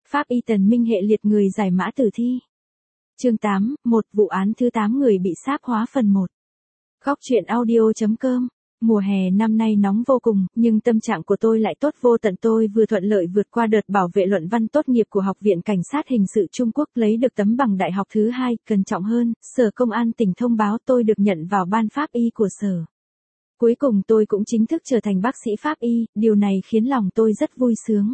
Pháp y Tần Minh hệ liệt người giải mã tử thi. Chương 8, một vụ án thứ 8 người bị sáp hóa phần 1. Góc truyện audio.com. Mùa hè năm nay nóng vô cùng, nhưng tâm trạng của tôi lại tốt vô tận. Tôi vừa thuận lợi vượt qua đợt bảo vệ luận văn tốt nghiệp của Học viện Cảnh sát Hình sự Trung Quốc, lấy được tấm bằng đại học thứ 2, cẩn trọng hơn, Sở Công an tỉnh thông báo tôi được nhận vào ban pháp y của sở. Cuối cùng tôi cũng chính thức trở thành bác sĩ pháp y, điều này khiến lòng tôi rất vui sướng.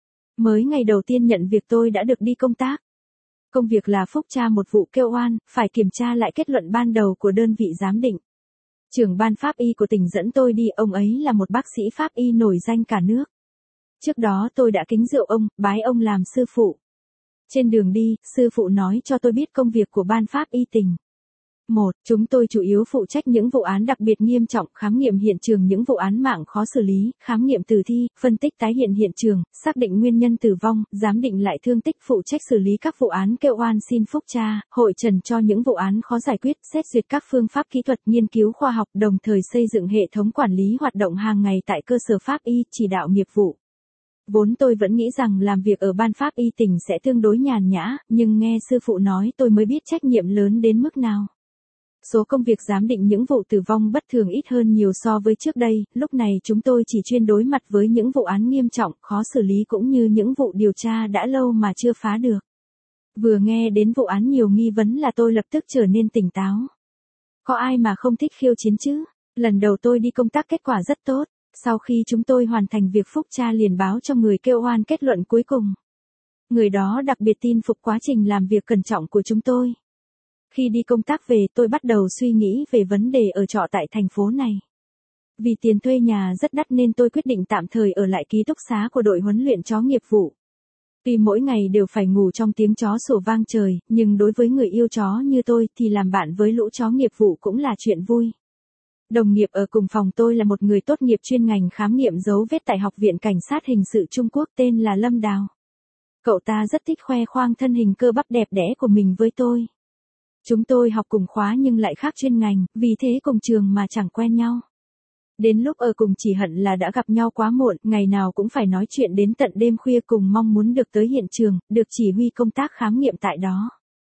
Mới ngày đầu tiên nhận việc tôi đã được đi công tác. Công việc là phúc tra một vụ kêu oan, phải kiểm tra lại kết luận ban đầu của đơn vị giám định. Trưởng ban pháp y của tỉnh dẫn tôi đi, ông ấy là một bác sĩ pháp y nổi danh cả nước. Trước đó tôi đã kính rượu ông, bái ông làm sư phụ. Trên đường đi, sư phụ nói cho tôi biết công việc của ban pháp y tỉnh. 1. Chúng tôi chủ yếu phụ trách những vụ án đặc biệt nghiêm trọng, khám nghiệm hiện trường những vụ án mạng khó xử lý, khám nghiệm tử thi, phân tích tái hiện hiện trường, xác định nguyên nhân tử vong, giám định lại thương tích, phụ trách xử lý các vụ án kêu oan xin phúc tra, hội trần cho những vụ án khó giải quyết, xét duyệt các phương pháp kỹ thuật, nghiên cứu khoa học, đồng thời xây dựng hệ thống quản lý hoạt động hàng ngày tại cơ sở pháp y, chỉ đạo nghiệp vụ. Vốn tôi vẫn nghĩ rằng làm việc ở ban pháp y tỉnh sẽ tương đối nhàn nhã, nhưng nghe sư phụ nói tôi mới biết trách nhiệm lớn đến mức nào. Số công việc giám định những vụ tử vong bất thường ít hơn nhiều so với trước đây, lúc này chúng tôi chỉ chuyên đối mặt với những vụ án nghiêm trọng, khó xử lý cũng như những vụ điều tra đã lâu mà chưa phá được. Vừa nghe đến vụ án nhiều nghi vấn là tôi lập tức trở nên tỉnh táo. Có ai mà không thích khiêu chiến chứ? Lần đầu tôi đi công tác kết quả rất tốt, sau khi chúng tôi hoàn thành việc phúc tra liền báo cho người kêu oan kết luận cuối cùng. Người đó đặc biệt tin phục quá trình làm việc cẩn trọng của chúng tôi. Khi đi công tác về tôi bắt đầu suy nghĩ về vấn đề ở trọ tại thành phố này. Vì tiền thuê nhà rất đắt nên tôi quyết định tạm thời ở lại ký túc xá của đội huấn luyện chó nghiệp vụ. Tuy mỗi ngày đều phải ngủ trong tiếng chó sủa vang trời, nhưng đối với người yêu chó như tôi thì làm bạn với lũ chó nghiệp vụ cũng là chuyện vui. Đồng nghiệp ở cùng phòng tôi là một người tốt nghiệp chuyên ngành khám nghiệm dấu vết tại Học viện Cảnh sát Hình sự Trung Quốc tên là Lâm Đào. Cậu ta rất thích khoe khoang thân hình cơ bắp đẹp đẽ của mình với tôi. Chúng tôi học cùng khóa nhưng lại khác chuyên ngành, vì thế cùng trường mà chẳng quen nhau. Đến lúc ở cùng chỉ hận là đã gặp nhau quá muộn, ngày nào cũng phải nói chuyện đến tận đêm khuya cùng mong muốn được tới hiện trường, được chỉ huy công tác khám nghiệm tại đó.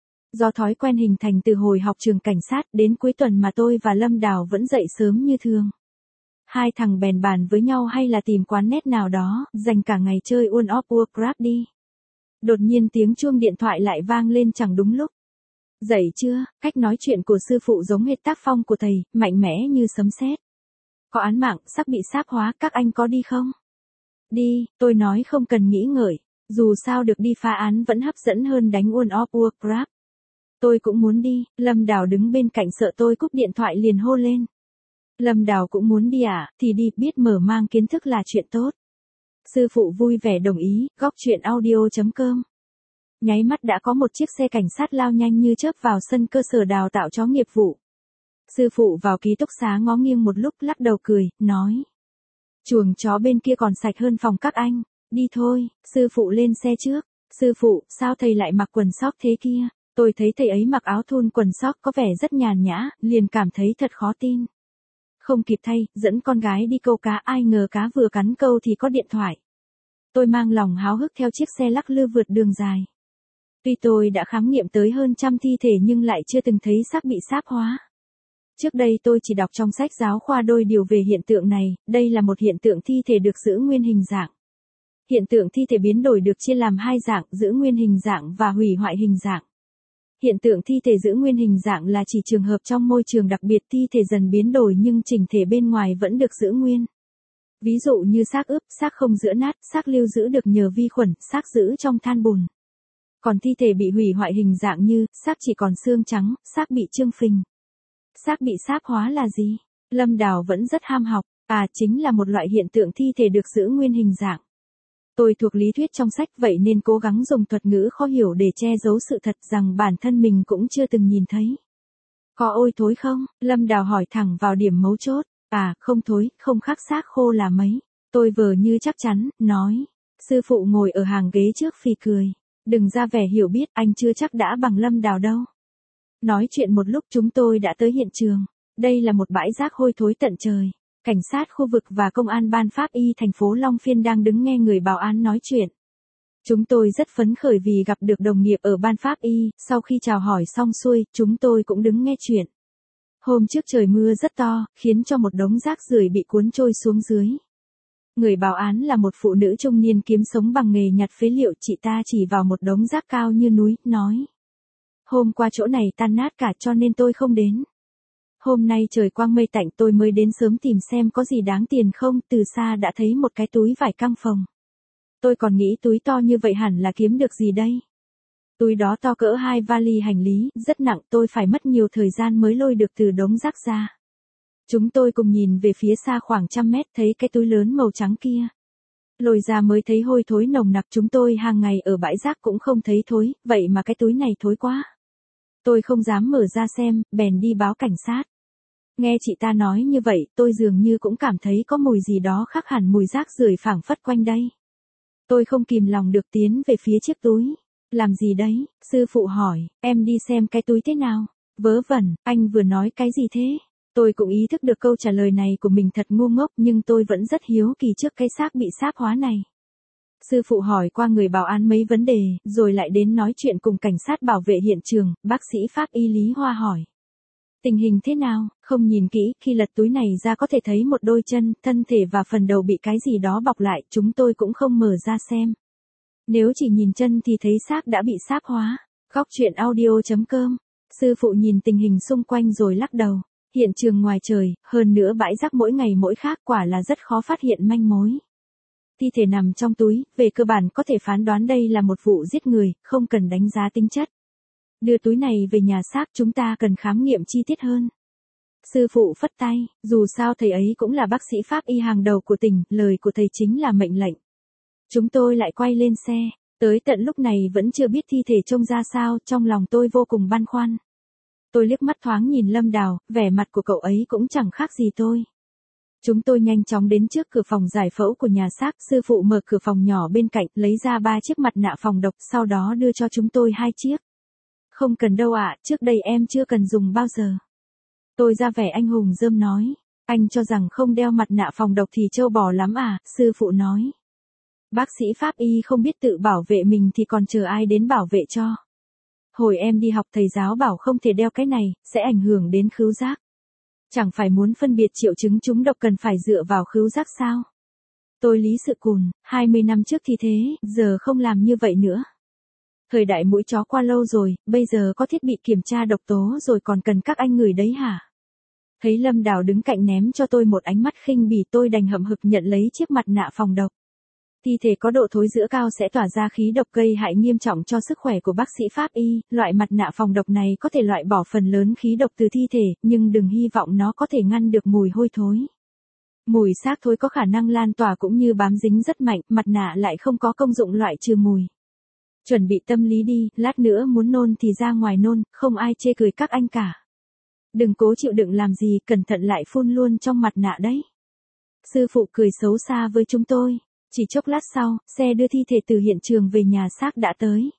Do thói quen hình thành từ hồi học trường cảnh sát, đến cuối tuần mà tôi và Lâm Đào vẫn dậy sớm như thường. Hai thằng bèn bàn với nhau hay là tìm quán net nào đó, dành cả ngày chơi on-off-work đi. Đột nhiên tiếng chuông điện thoại lại vang lên chẳng đúng lúc. Dậy chưa? Cách nói chuyện của sư phụ giống hệt tác phong của thầy, mạnh mẽ như sấm sét. Có án mạng, sắp bị sáp hóa, các anh có đi không? Đi, tôi nói không cần nghĩ ngợi. Dù sao được đi phá án vẫn hấp dẫn hơn đánh on-off-work Grab. Tôi cũng muốn đi, Lâm Đào đứng bên cạnh sợ tôi cúp điện thoại liền hô lên. Lâm Đào cũng muốn đi à, thì đi, biết mở mang kiến thức là chuyện tốt. Sư phụ vui vẻ đồng ý, góc truyện audio.com. Nháy mắt đã có một chiếc xe cảnh sát lao nhanh như chớp vào sân cơ sở đào tạo chó nghiệp vụ. Sư phụ vào ký túc xá ngó nghiêng một lúc lắc đầu cười, nói. Chuồng chó bên kia còn sạch hơn phòng các anh, đi thôi, sư phụ lên xe trước. Sư phụ, sao thầy lại mặc quần sóc thế kia? Tôi thấy thầy ấy mặc áo thun quần sóc có vẻ rất nhàn nhã, liền cảm thấy thật khó tin. Không kịp thay, dẫn con gái đi câu cá, ai ngờ cá vừa cắn câu thì có điện thoại. Tôi mang lòng háo hức theo chiếc xe lắc lư vượt đường dài. Tuy tôi đã khám nghiệm tới hơn 100 thi thể nhưng lại chưa từng thấy xác bị sáp hóa. Trước đây tôi chỉ đọc trong sách giáo khoa đôi điều về hiện tượng này, đây là một hiện tượng thi thể được giữ nguyên hình dạng. Hiện tượng thi thể biến đổi được chia làm hai dạng, giữ nguyên hình dạng và hủy hoại hình dạng. Hiện tượng thi thể giữ nguyên hình dạng là chỉ trường hợp trong môi trường đặc biệt thi thể dần biến đổi nhưng chỉnh thể bên ngoài vẫn được giữ nguyên. Ví dụ như xác ướp, xác không giã nát, xác lưu giữ được nhờ vi khuẩn, xác giữ trong than bùn. Còn thi thể bị hủy hoại hình dạng như, xác chỉ còn xương trắng, xác bị trương phình. Xác bị sáp hóa là gì? Lâm Đào vẫn rất ham học, chính là một loại hiện tượng thi thể được giữ nguyên hình dạng. Tôi thuộc lý thuyết trong sách vậy nên cố gắng dùng thuật ngữ khó hiểu để che giấu sự thật rằng bản thân mình cũng chưa từng nhìn thấy. Có ôi thối không? Lâm Đào hỏi thẳng vào điểm mấu chốt. Không thối, không khác xác khô là mấy. Tôi vờ như chắc chắn, nói. Sư phụ ngồi ở hàng ghế trước phì cười. Đừng ra vẻ hiểu biết, anh chưa chắc đã bằng Lâm Đào đâu. Nói chuyện một lúc chúng tôi đã tới hiện trường. Đây là một bãi rác hôi thối tận trời. Cảnh sát khu vực và công an ban pháp y thành phố Long Phiên đang đứng nghe người báo án nói chuyện. Chúng tôi rất phấn khởi vì gặp được đồng nghiệp ở ban pháp y, sau khi chào hỏi xong xuôi, chúng tôi cũng đứng nghe chuyện. Hôm trước trời mưa rất to, khiến cho một đống rác rưởi bị cuốn trôi xuống dưới. Người báo án là một phụ nữ trung niên kiếm sống bằng nghề nhặt phế liệu, chị ta chỉ vào một đống rác cao như núi, nói. Hôm qua chỗ này tan nát cả cho nên tôi không đến. Hôm nay trời quang mây tạnh tôi mới đến sớm tìm xem có gì đáng tiền không, từ xa đã thấy một cái túi vải căng phồng. Tôi còn nghĩ túi to như vậy hẳn là kiếm được gì đây. Túi đó to cỡ 2 vali hành lý, rất nặng, tôi phải mất nhiều thời gian mới lôi được từ đống rác ra. Chúng tôi cùng nhìn về phía xa khoảng 100 mét thấy cái túi lớn màu trắng kia. Lôi ra mới thấy hôi thối nồng nặc, chúng tôi hàng ngày ở bãi rác cũng không thấy thối, vậy mà cái túi này thối quá. Tôi không dám mở ra xem, bèn đi báo cảnh sát. Nghe chị ta nói như vậy, tôi dường như cũng cảm thấy có mùi gì đó khác hẳn mùi rác rưởi phảng phất quanh đây. Tôi không kìm lòng được tiến về phía chiếc túi. Làm gì đấy? Sư phụ hỏi, em đi xem cái túi thế nào? Vớ vẩn, anh vừa nói cái gì thế? Tôi cũng ý thức được câu trả lời này của mình thật ngu ngốc nhưng tôi vẫn rất hiếu kỳ trước cái xác bị sáp hóa này. Sư phụ hỏi qua người báo án mấy vấn đề, rồi lại đến nói chuyện cùng cảnh sát bảo vệ hiện trường, bác sĩ pháp y Lý Hoa hỏi. Tình hình thế nào? Không nhìn kỹ, khi lật túi này ra có thể thấy một đôi chân, thân thể và phần đầu bị cái gì đó bọc lại, chúng tôi cũng không mở ra xem. Nếu chỉ nhìn chân thì thấy xác đã bị sáp hóa. Góc truyện audio.com. Sư phụ nhìn tình hình xung quanh rồi lắc đầu. Hiện trường ngoài trời, hơn nữa bãi rác mỗi ngày mỗi khác, quả là rất khó phát hiện manh mối. Thi thể nằm trong túi, về cơ bản có thể phán đoán đây là một vụ giết người, không cần đánh giá tính chất. Đưa túi này về nhà xác, chúng ta cần khám nghiệm chi tiết hơn. Sư phụ phất tay, dù sao thầy ấy cũng là bác sĩ pháp y hàng đầu của tỉnh, lời của thầy chính là mệnh lệnh. Chúng tôi lại quay lên xe, tới tận lúc này vẫn chưa biết thi thể trông ra sao, trong lòng tôi vô cùng băn khoăn. Tôi liếc mắt thoáng nhìn Lâm Đào, vẻ mặt của cậu ấy cũng chẳng khác gì tôi. Chúng tôi nhanh chóng đến trước cửa phòng giải phẫu của nhà xác, sư phụ mở cửa phòng nhỏ bên cạnh, lấy ra 3 chiếc mặt nạ phòng độc, sau đó đưa cho chúng tôi 2 chiếc. Không cần đâu ạ, trước đây em chưa cần dùng bao giờ. Tôi ra vẻ anh hùng rơm nói, anh cho rằng không đeo mặt nạ phòng độc thì trâu bò lắm à, sư phụ nói. Bác sĩ pháp y không biết tự bảo vệ mình thì còn chờ ai đến bảo vệ cho. Hồi em đi học thầy giáo bảo không thể đeo cái này, sẽ ảnh hưởng đến khứu giác. Chẳng phải muốn phân biệt triệu chứng trúng độc cần phải dựa vào khứu giác sao? Tôi lý sự cùn, 20 năm trước thì thế, giờ không làm như vậy nữa. Thời đại mũi chó qua lâu rồi, bây giờ có thiết bị kiểm tra độc tố rồi còn cần các anh ngửi đấy hả? Thấy Lâm Đào đứng cạnh ném cho tôi một ánh mắt khinh bỉ, tôi đành hậm hực nhận lấy chiếc mặt nạ phòng độc. Thi thể có độ thối rữa cao sẽ tỏa ra khí độc gây hại nghiêm trọng cho sức khỏe của bác sĩ pháp y, loại mặt nạ phòng độc này có thể loại bỏ phần lớn khí độc từ thi thể, nhưng đừng hy vọng nó có thể ngăn được mùi hôi thối. Mùi xác thối có khả năng lan tỏa cũng như bám dính rất mạnh, mặt nạ lại không có công dụng loại trừ mùi. Chuẩn bị tâm lý đi, lát nữa muốn nôn thì ra ngoài nôn, không ai chê cười các anh cả. Đừng cố chịu đựng làm gì, cẩn thận lại phun luôn trong mặt nạ đấy. Sư phụ cười xấu xa với chúng tôi. Chỉ chốc lát sau, xe đưa thi thể từ hiện trường về nhà xác đã tới.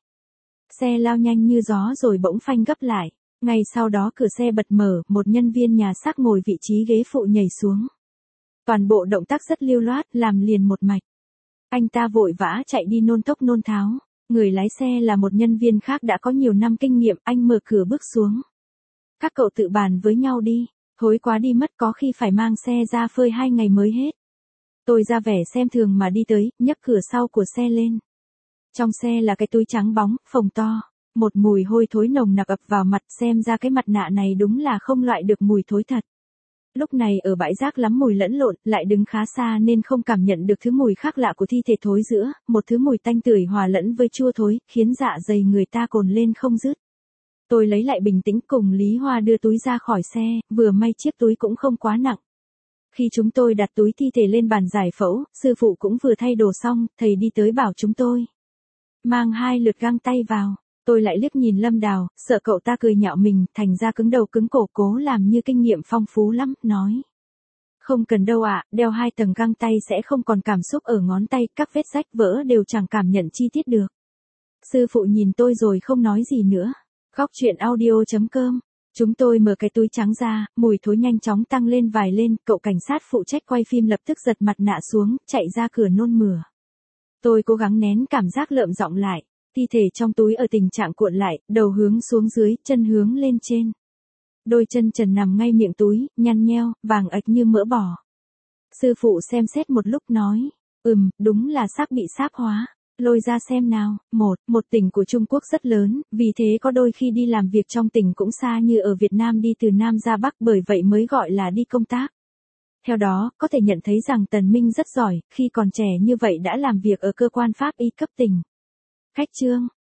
Xe lao nhanh như gió rồi bỗng phanh gấp lại. Ngay sau đó cửa xe bật mở, một nhân viên nhà xác ngồi vị trí ghế phụ nhảy xuống. Toàn bộ động tác rất lưu loát, làm liền một mạch. Anh ta vội vã chạy đi nôn thốc nôn tháo. Người lái xe là một nhân viên khác đã có nhiều năm kinh nghiệm, anh mở cửa bước xuống. Các cậu tự bàn với nhau đi, thối quá đi mất, có khi phải mang xe ra phơi 2 ngày mới hết. Tôi ra vẻ xem thường mà đi tới, nhấc cửa sau của xe lên. Trong xe là cái túi trắng bóng, phồng to. Một mùi hôi thối nồng nặc ập vào mặt, xem ra cái mặt nạ này đúng là không loại được mùi thối thật. Lúc này ở bãi rác lắm mùi lẫn lộn, lại đứng khá xa nên không cảm nhận được thứ mùi khác lạ của thi thể thối rữa, một thứ mùi tanh tưởi hòa lẫn với chua thối, khiến dạ dày người ta cồn lên không dứt. Tôi lấy lại bình tĩnh cùng Lý Hoa đưa túi ra khỏi xe, vừa may chiếc túi cũng không quá nặng. Khi chúng tôi đặt túi thi thể lên bàn giải phẫu, sư phụ cũng vừa thay đồ xong, thầy đi tới bảo chúng tôi mang 2 lượt găng tay vào. Tôi lại liếc nhìn Lâm Đào, sợ cậu ta cười nhạo mình, thành ra cứng đầu cứng cổ cố làm như kinh nghiệm phong phú lắm, nói. Không cần đâu ạ, đeo 2 tầng găng tay sẽ không còn cảm xúc ở ngón tay, các vết rách vỡ đều chẳng cảm nhận chi tiết được. Sư phụ nhìn tôi rồi không nói gì nữa. Góc truyện audio.com. Chúng tôi mở cái túi trắng ra, mùi thối nhanh chóng tăng lên vài lên, cậu cảnh sát phụ trách quay phim lập tức giật mặt nạ xuống, chạy ra cửa nôn mửa. Tôi cố gắng nén cảm giác lợm giọng lại, thi thể trong túi ở tình trạng cuộn lại, đầu hướng xuống dưới, chân hướng lên trên. Đôi chân trần nằm ngay miệng túi, nhăn nheo, vàng ạch như mỡ bò. Sư phụ xem xét một lúc nói, đúng là xác bị sáp hóa. Lôi ra xem nào. Một tỉnh của Trung Quốc rất lớn, vì thế có đôi khi đi làm việc trong tỉnh cũng xa như ở Việt Nam đi từ Nam ra Bắc, bởi vậy mới gọi là đi công tác. Theo đó, có thể nhận thấy rằng Tần Minh rất giỏi, khi còn trẻ như vậy đã làm việc ở cơ quan pháp y cấp tỉnh. Khách trương,